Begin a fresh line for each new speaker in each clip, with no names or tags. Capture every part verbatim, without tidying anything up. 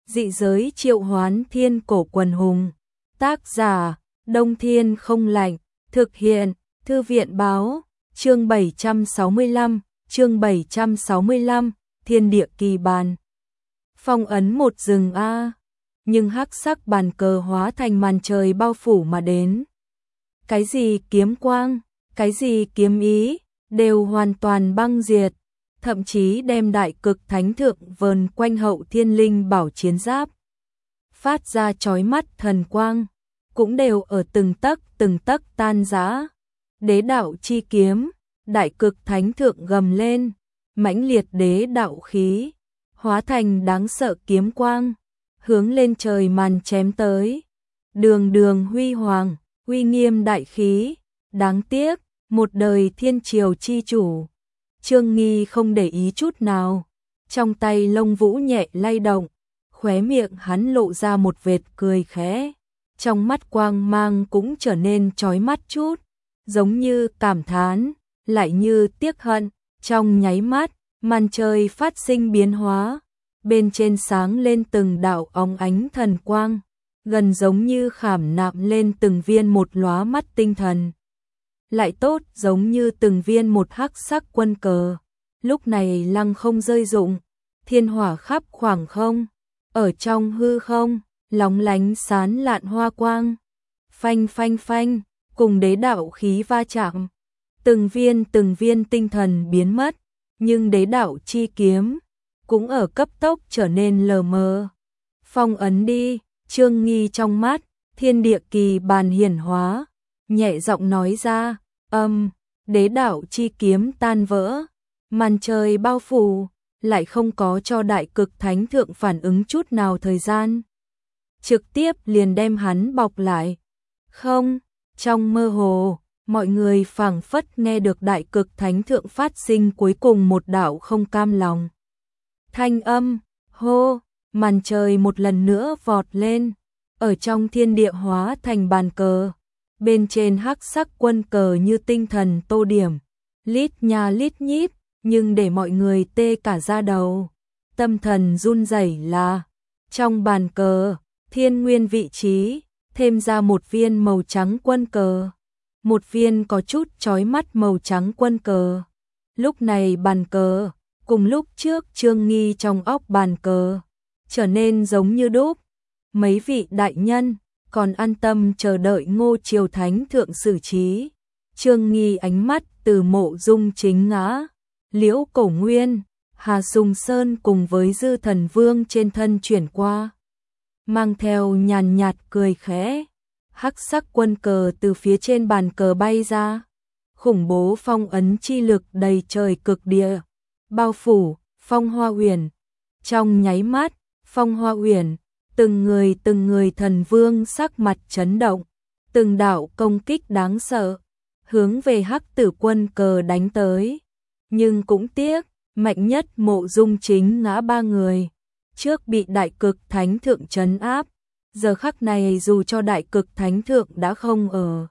Dị giới triệu hoán thiên cổ quần hùng. Tác giả, Đông Thiên không lạnh. Thực hiện, Thư viện báo. Chương bảy trăm sáu mươi lăm, chương bảy trăm sáu mươi lăm, thiên địa kỳ bàn. Phong ấn một rừng A. Nhưng hắc sắc bàn cờ hóa thành màn trời bao phủ mà đến. Cái gì kiếm quang, cái gì kiếm ý, đều hoàn toàn băng diệt. Thậm chí đem đại cực thánh thượng vờn quanh hậu thiên linh bảo chiến giáp. Phát ra chói mắt thần quang, cũng đều ở từng tấc từng tấc tan rã. Đế đạo chi kiếm, đại cực thánh thượng gầm lên, mãnh liệt đế đạo khí, hóa thành đáng sợ kiếm quang, hướng lên trời màn chém tới. Đường đường huy hoàng, uy nghiêm đại khí, đáng tiếc, một đời thiên triều chi chủ. Trương Nghi không để ý chút nào, trong tay lông vũ nhẹ lay động, khóe miệng hắn lộ ra một vệt cười khẽ, trong mắt quang mang cũng trở nên chói mắt chút, giống như cảm thán, lại như tiếc hận. Trong nháy mắt, màn trời phát sinh biến hóa, bên trên sáng lên từng đạo óng ánh thần quang, gần giống như khảm nạm lên từng viên một lóa mắt tinh thần. Lại tốt giống như từng viên một hắc sắc quân cờ, lúc này lăng không rơi rụng, thiên hỏa khắp khoảng không, ở trong hư không, lóng lánh sán lạn hoa quang, phanh phanh phanh, cùng đế đạo khí va chạm, từng viên từng viên tinh thần biến mất, nhưng đế đạo chi kiếm cũng ở cấp tốc trở nên lờ mờ. Phong ấn đi, Trương Nghi trong mắt, thiên địa kỳ bàn hiển hóa, nhẹ giọng nói ra, âm, đế đạo chi kiếm tan vỡ, màn trời bao phủ, lại không có cho đại cực thánh thượng phản ứng chút nào thời gian. Trực tiếp liền đem hắn bọc lại. Không, trong mơ hồ, mọi người phảng phất nghe được đại cực thánh thượng phát sinh cuối cùng một đạo không cam lòng. Thanh âm, hô, màn trời một lần nữa vọt lên, ở trong thiên địa hóa thành bàn cờ. Bên trên hắc sắc quân cờ như tinh thần tô điểm, lít nha lít nhít, nhưng để mọi người tê cả da đầu. Tâm thần run rẩy là, trong bàn cờ, thiên nguyên vị trí, thêm ra một viên màu trắng quân cờ. Một viên có chút chói mắt màu trắng quân cờ. Lúc này bàn cờ, cùng lúc trước Trương Nghi trong óc bàn cờ, trở nên giống như đúc. Mấy vị đại nhân còn an tâm chờ đợi Ngô Triều Thánh thượng xử trí. Trương Nghi ánh mắt từ Mộ Dung Chính Ngã, Liễu Cổ Nguyên, Hà Sùng Sơn cùng với Dư Thần Vương trên thân chuyển qua, mang theo nhàn nhạt cười khẽ. Hắc sắc quân cờ từ phía trên bàn cờ bay ra, khủng bố phong ấn chi lực đầy trời cực địa, bao phủ Phong Hoa Uyển. Trong nháy mắt, Phong Hoa Uyển, từng người từng người thần vương sắc mặt chấn động, từng đạo công kích đáng sợ, hướng về hắc tử quân cờ đánh tới. Nhưng cũng tiếc, mạnh nhất Mộ Dung Chính Ngã ba người, trước bị đại cực thánh thượng trấn áp. Giờ khắc này dù cho đại cực thánh thượng đã không ở,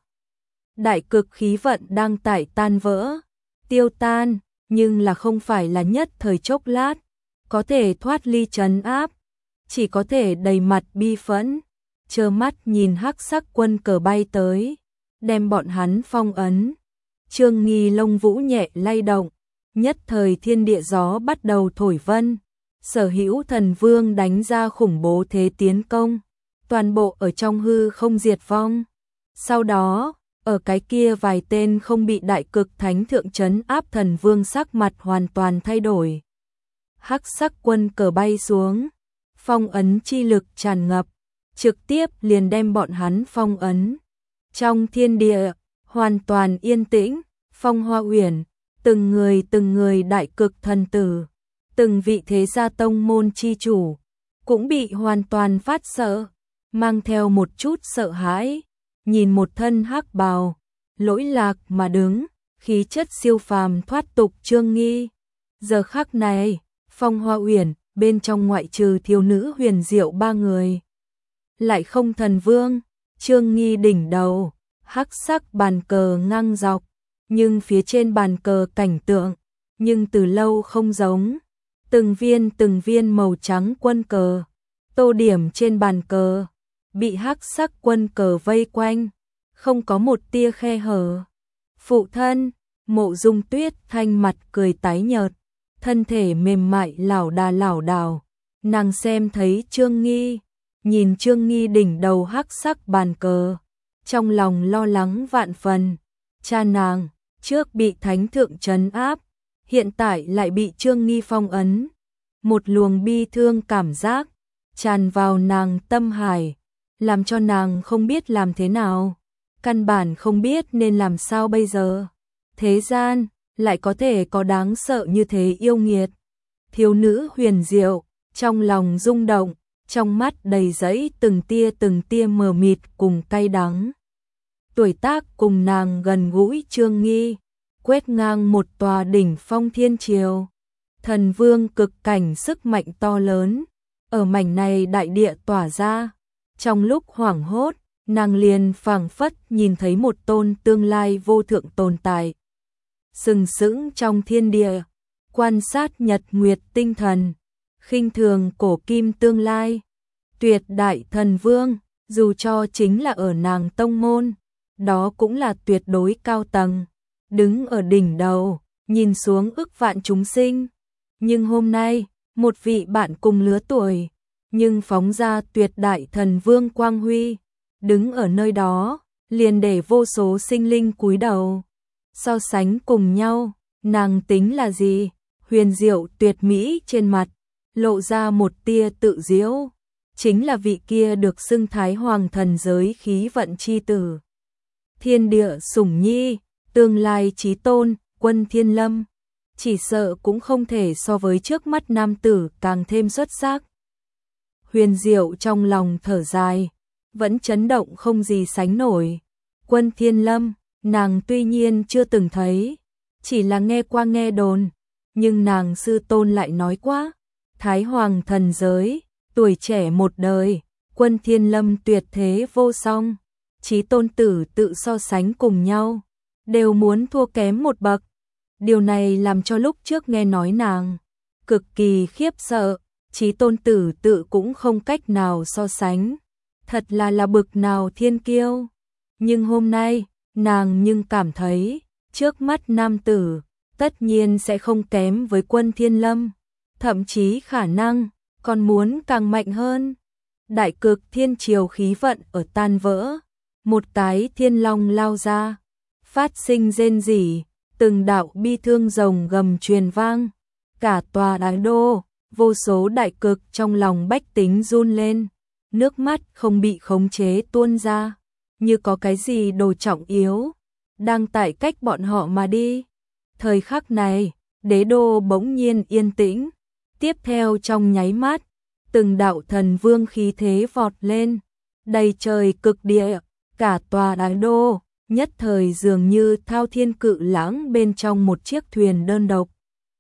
đại cực khí vận đang tại tan vỡ, tiêu tan, nhưng là không phải là nhất thời chốc lát, có thể thoát ly trấn áp, chỉ có thể đầy mặt bi phẫn, trơ mắt nhìn hắc sắc quân cờ bay tới, đem bọn hắn phong ấn. Trương Nghi lông vũ nhẹ lay động, nhất thời thiên địa gió bắt đầu thổi vân, sở hữu thần vương đánh ra khủng bố thế tiến công, toàn bộ ở trong hư không diệt vong. Sau đó, ở cái kia vài tên không bị đại cực thánh thượng trấn áp thần vương sắc mặt hoàn toàn thay đổi. Hắc sắc quân cờ bay xuống, phong ấn chi lực tràn ngập, trực tiếp liền đem bọn hắn phong ấn. Trong thiên địa, hoàn toàn yên tĩnh, Phong Hoa Uyển, từng người từng người đại cực thần tử, từng vị thế gia tông môn chi chủ, cũng bị hoàn toàn phát sợ, mang theo một chút sợ hãi, nhìn một thân hắc bào, lỗi lạc mà đứng, khí chất siêu phàm thoát tục Trương Nghi. Giờ khắc này, Phong Hoa Uyển, bên trong ngoại trừ thiếu nữ huyền diệu ba người, lại không thần vương. Trương Nghi đỉnh đầu, hắc sắc bàn cờ ngang dọc, nhưng phía trên bàn cờ cảnh tượng, nhưng từ lâu không giống. Từng viên từng viên màu trắng quân cờ, tô điểm trên bàn cờ, bị hắc sắc quân cờ vây quanh, không có một tia khe hở. Phụ thân, Mộ Dung Tuyết Thanh mặt cười tái nhợt, thân thể mềm mại lảo đà lảo đảo. Nàng xem thấy Trương Nghi, nhìn Trương Nghi đỉnh đầu hắc sắc bàn cờ, trong lòng lo lắng vạn phần. Cha nàng, trước bị thánh thượng trấn áp, hiện tại lại bị Trương Nghi phong ấn. Một luồng bi thương cảm giác tràn vào nàng tâm hải, làm cho nàng không biết làm thế nào, căn bản không biết nên làm sao bây giờ. Thế gian lại có thể có đáng sợ như thế yêu nghiệt. Thiếu nữ huyền diệu, trong lòng rung động, trong mắt đầy dẫy từng tia từng tia mờ mịt cùng cay đắng. Tuổi tác cùng nàng gần gũi Trương Nghi, quét ngang một tòa đỉnh phong thiên triều. Thần vương cực cảnh sức mạnh to lớn, ở mảnh này đại địa tỏa ra. Trong lúc hoảng hốt, nàng liền phảng phất nhìn thấy một tôn tương lai vô thượng tồn tại. Sừng sững trong thiên địa, quan sát nhật nguyệt tinh thần, khinh thường cổ kim tương lai. Tuyệt đại thần vương, dù cho chính là ở nàng tông môn, đó cũng là tuyệt đối cao tầng, đứng ở đỉnh đầu, nhìn xuống ức vạn chúng sinh. Nhưng hôm nay, một vị bạn cùng lứa tuổi, nhưng phóng ra tuyệt đại thần vương quang huy, đứng ở nơi đó, liền để vô số sinh linh cúi đầu. So sánh cùng nhau, nàng tính là gì? Huyền diệu tuyệt mỹ trên mặt, lộ ra một tia tự diễu, chính là vị kia được xưng Thái Hoàng thần giới khí vận chi tử. Thiên địa sủng nhi, tương lai chí tôn, Quân Thiên Lâm, chỉ sợ cũng không thể so với trước mắt nam tử càng thêm xuất sắc. Huyền diệu trong lòng thở dài, vẫn chấn động không gì sánh nổi. Quân Thiên Lâm, nàng tuy nhiên chưa từng thấy, chỉ là nghe qua nghe đồn, nhưng nàng sư tôn lại nói quá, Thái Hoàng thần giới, tuổi trẻ một đời, Quân Thiên Lâm tuyệt thế vô song, chí tôn tử tự so sánh cùng nhau, đều muốn thua kém một bậc. Điều này làm cho lúc trước nghe nói nàng cực kỳ khiếp sợ, chí tôn tử tự cũng không cách nào so sánh, thật là là bực nào thiên kiêu. Nhưng hôm nay, nàng nhưng cảm thấy, trước mắt nam tử, tất nhiên sẽ không kém với Quân Thiên Lâm, thậm chí khả năng, còn muốn càng mạnh hơn. Đại cực thiên triều khí vận ở tan vỡ, một cái thiên long lao ra, phát sinh rên rỉ, từng đạo bi thương rồng gầm truyền vang, cả tòa đại đô, vô số đại cực trong lòng bách tính run lên, nước mắt không bị khống chế tuôn ra, như có cái gì đồ trọng yếu đang tại cách bọn họ mà đi. Thời khắc này, đế đô bỗng nhiên yên tĩnh, tiếp theo trong nháy mắt, từng đạo thần vương khí thế vọt lên, đầy trời cực địa, cả tòa đại đô nhất thời dường như thao thiên cự lãng bên trong một chiếc thuyền đơn độc.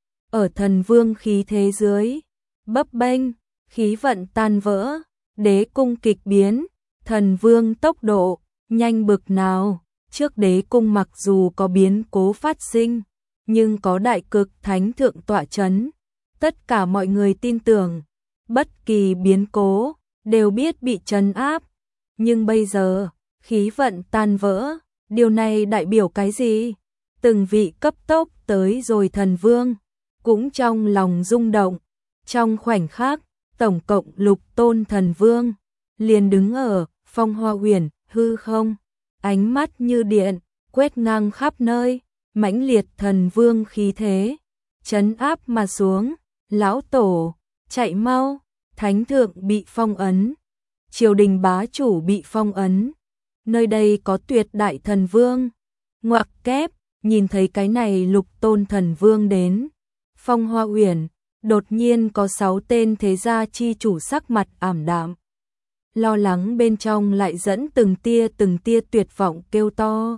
Ở thần vương khí thế dưới, bấp bênh, khí vận tan vỡ, đế cung kịch biến, thần vương tốc độ nhanh bực nào. Trước đế cung mặc dù có biến cố phát sinh, nhưng có đại cực thánh thượng tọa chấn, tất cả mọi người tin tưởng, bất kỳ biến cố đều biết bị trấn áp. Nhưng bây giờ, khí vận tan vỡ, điều này đại biểu cái gì? Từng vị cấp tốc tới rồi thần vương, cũng trong lòng rung động. Trong khoảnh khắc, tổng cộng lục tôn thần vương, liền đứng ở phong hoa huyền, hư không, ánh mắt như điện, quét ngang khắp nơi, mãnh liệt thần vương khí thế, trấn áp mà xuống. Lão tổ, chạy mau, thánh thượng bị phong ấn, triều đình bá chủ bị phong ấn, nơi đây có tuyệt đại thần vương. Ngoặc kép, nhìn thấy cái này lục tôn thần vương đến, phong hoa uyển, đột nhiên có sáu tên thế gia chi chủ sắc mặt ảm đạm. Lo lắng bên trong lại dẫn từng tia từng tia tuyệt vọng kêu to.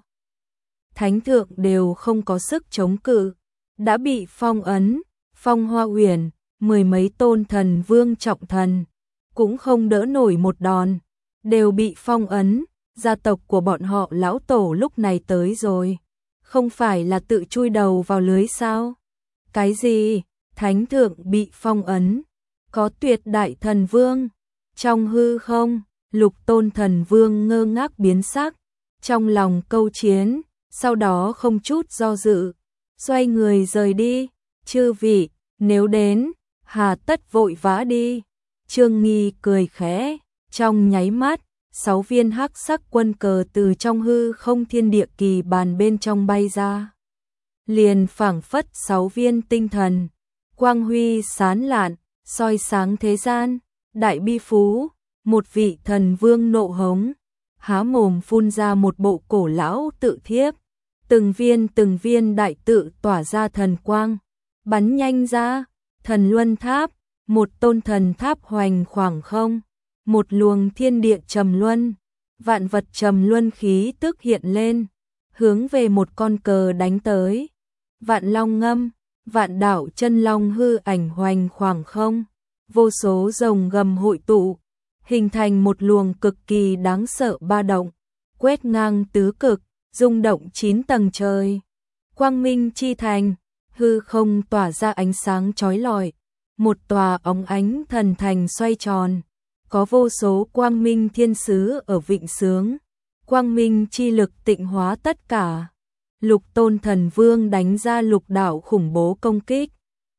Thánh thượng đều không có sức chống cự, đã bị phong ấn, phong hoa uyển, mười mấy tôn thần vương trọng thần, cũng không đỡ nổi một đòn, đều bị phong ấn. Gia tộc của bọn họ lão tổ lúc này tới rồi, không phải là tự chui đầu vào lưới sao? Cái gì? Thánh thượng bị phong ấn, có tuyệt đại thần vương, Trong hư không, Lục Tôn Thần Vương ngơ ngác biến sắc, trong lòng câu chiến, sau đó không chút do dự, xoay người rời đi. Chư vị, nếu đến, hà tất vội vã đi. Trương Nghi cười khẽ, trong nháy mắt, sáu viên hắc sắc quân cờ từ trong hư không thiên địa kỳ bàn bên trong bay ra. Liền phảng phất sáu viên tinh thần, quang huy sán lạn, soi sáng thế gian. Đại bi phú, một vị thần vương nộ hống, há mồm phun ra một bộ cổ lão tự thiếp, từng viên từng viên đại tự tỏa ra thần quang, bắn nhanh ra. Thần luân tháp, một tôn thần tháp hoành khoảng không, một luồng thiên địa trầm luân, vạn vật trầm luân khí tức hiện lên, hướng về một con cờ đánh tới. Vạn long ngâm, vạn đảo chân long hư ảnh hoành khoảng không, vô số rồng gầm hội tụ, hình thành một luồng cực kỳ đáng sợ ba động, quét ngang tứ cực, rung động chín tầng trời. Quang minh chi thành, hư không tỏa ra ánh sáng chói lọi, một tòa óng ánh thần thành xoay tròn, có vô số quang minh thiên sứ ở vịnh sướng, quang minh chi lực tịnh hóa tất cả. Lục Tôn Thần Vương đánh ra lục đạo khủng bố công kích,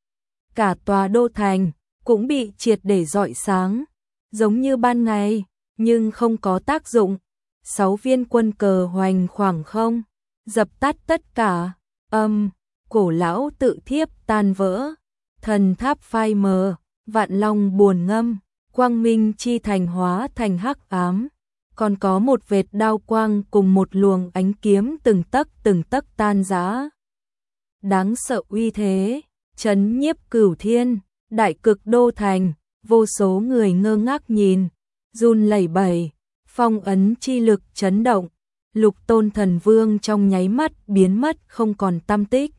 cả tòa đô thành cũng bị triệt để rọi sáng, giống như ban ngày, nhưng không có tác dụng. Sáu viên quân cờ hoành khoảng không, dập tắt tất cả. Âm, cổ lão tự thiếp tan vỡ, thần tháp phai mờ, vạn long buồn ngâm, quang minh chi thành hóa thành hắc ám, còn có một vệt đao quang cùng một luồng ánh kiếm từng tấc từng tấc tan rã. Đáng sợ uy thế, chấn nhiếp cửu thiên, đại cực đô thành, vô số người ngơ ngác nhìn, run lẩy bẩy, phong ấn chi lực chấn động. Lục Tôn Thần Vương trong nháy mắt biến mất không còn tăm tích,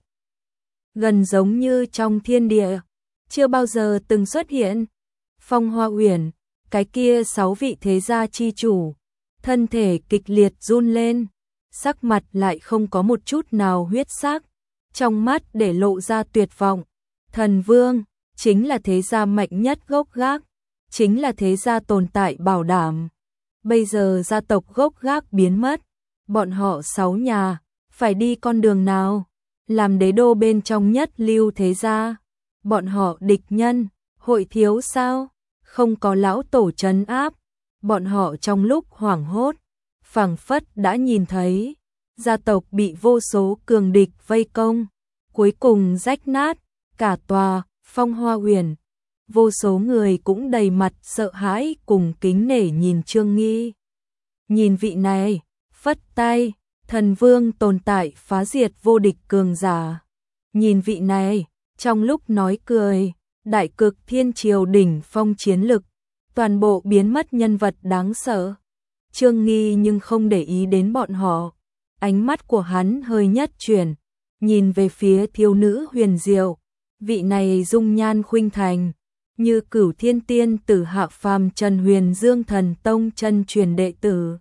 gần giống như trong thiên địa chưa bao giờ từng xuất hiện. Phong Hoa Uyển, cái kia sáu vị thế gia chi chủ, thân thể kịch liệt run lên, sắc mặt lại không có một chút nào huyết sắc, trong mắt để lộ ra tuyệt vọng. Thần Vương chính là thế gia mạnh nhất gốc gác, chính là thế gia tồn tại bảo đảm. Bây giờ gia tộc gốc gác biến mất, bọn họ sáu nhà phải đi con đường nào? Làm đế đô bên trong nhất lưu thế gia, bọn họ địch nhân hội thiếu sao? Không có lão tổ trấn áp, bọn họ trong lúc hoảng hốt, phảng phất đã nhìn thấy gia tộc bị vô số cường địch vây công, cuối cùng rách nát cả tòa Phong Hoa Uyển. Vô số người cũng đầy mặt sợ hãi cùng kính nể nhìn Trương Nghi. Nhìn vị này, phất tay, thần vương tồn tại phá diệt vô địch cường giả. Nhìn vị này, trong lúc nói cười, đại cực thiên triều đỉnh phong chiến lực, toàn bộ biến mất nhân vật đáng sợ. Trương Nghi nhưng không để ý đến bọn họ, ánh mắt của hắn hơi nhất chuyển, nhìn về phía thiếu nữ huyền diệu, vị này dung nhan khuynh thành, như cửu thiên tiên tử hạ phàm Trần Huyền Dương Thần Tông chân truyền đệ tử.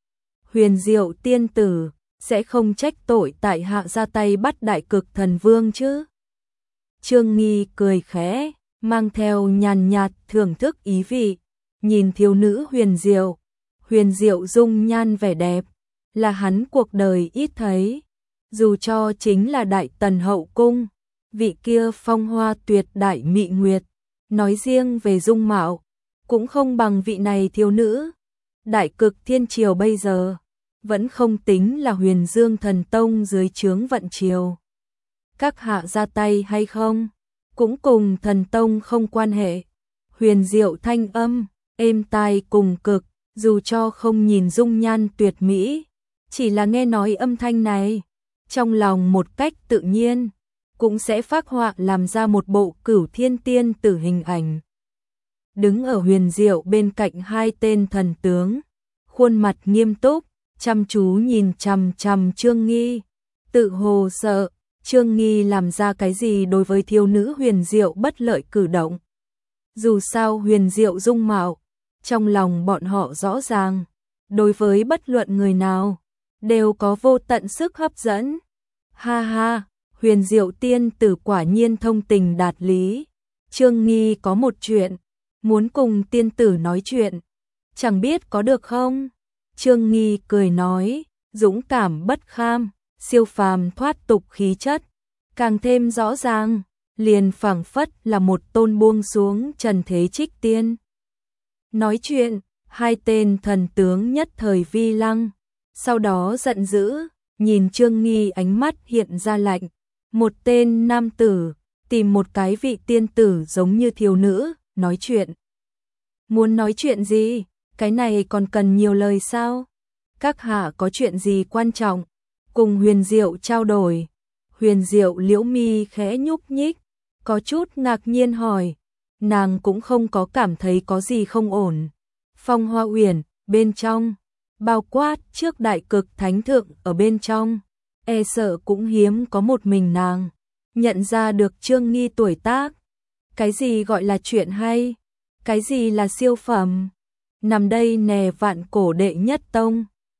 Huyền diệu tiên tử sẽ không trách tội tại hạ ra tay bắt đại cực thần vương chứ? Trương Nghi cười khẽ, mang theo nhàn nhạt thưởng thức ý vị, nhìn thiếu nữ huyền diệu, huyền diệu dung nhan vẻ đẹp, là hắn cuộc đời ít thấy. Dù cho chính là đại tần hậu cung, vị kia phong hoa tuyệt đại mị nguyệt, nói riêng về dung mạo, cũng không bằng vị này thiếu nữ. Đại cực thiên triều bây giờ, vẫn không tính là Huyền Dương Thần Tông dưới trướng vận triều. Các hạ ra tay hay không, cũng cùng thần tông không quan hệ. Huyền diệu thanh âm, êm tai cùng cực, dù cho không nhìn dung nhan tuyệt mỹ, chỉ là nghe nói âm thanh này, trong lòng một cách tự nhiên, cũng sẽ phác họa làm ra một bộ cửu thiên tiên tử hình ảnh. Đứng ở huyền diệu bên cạnh hai tên thần tướng, khuôn mặt nghiêm túc, chăm chú nhìn chằm chằm Trương Nghi, tự hồ sợ Trương Nghi làm ra cái gì đối với thiếu nữ huyền diệu bất lợi cử động. Dù sao huyền diệu dung mạo, trong lòng bọn họ rõ ràng, đối với bất luận người nào, đều có vô tận sức hấp dẫn. Ha ha, huyền diệu tiên tử quả nhiên thông tình đạt lý. Trương Nghi có một chuyện, muốn cùng tiên tử nói chuyện, chẳng biết có được không? Trương Nghi cười nói, dũng cảm bất kham, siêu phàm thoát tục khí chất, càng thêm rõ ràng, liền phảng phất là một tôn buông xuống trần thế trích tiên. Nói chuyện, hai tên thần tướng nhất thời vi lăng, sau đó giận dữ, nhìn Trương Nghi ánh mắt hiện ra lạnh, một tên nam tử, tìm một cái vị tiên tử giống như thiếu nữ, nói chuyện. Muốn nói chuyện gì? Cái này còn cần nhiều lời sao? Các hạ có chuyện gì quan trọng? Cùng Huyền Diệu trao đổi. Huyền Diệu liễu mi khẽ nhúc nhích, có chút ngạc nhiên hỏi. Nàng cũng không có cảm thấy có gì không ổn. Phong Hoa Uyển, bên trong, bao quát trước đại cực thánh thượng ở bên trong, e sợ cũng hiếm có một mình nàng nhận ra được Trương Nghi tuổi tác. Cái gì gọi là chuyện hay? Cái gì là siêu phẩm? Nằm đây nè vạn cổ đệ nhất tông.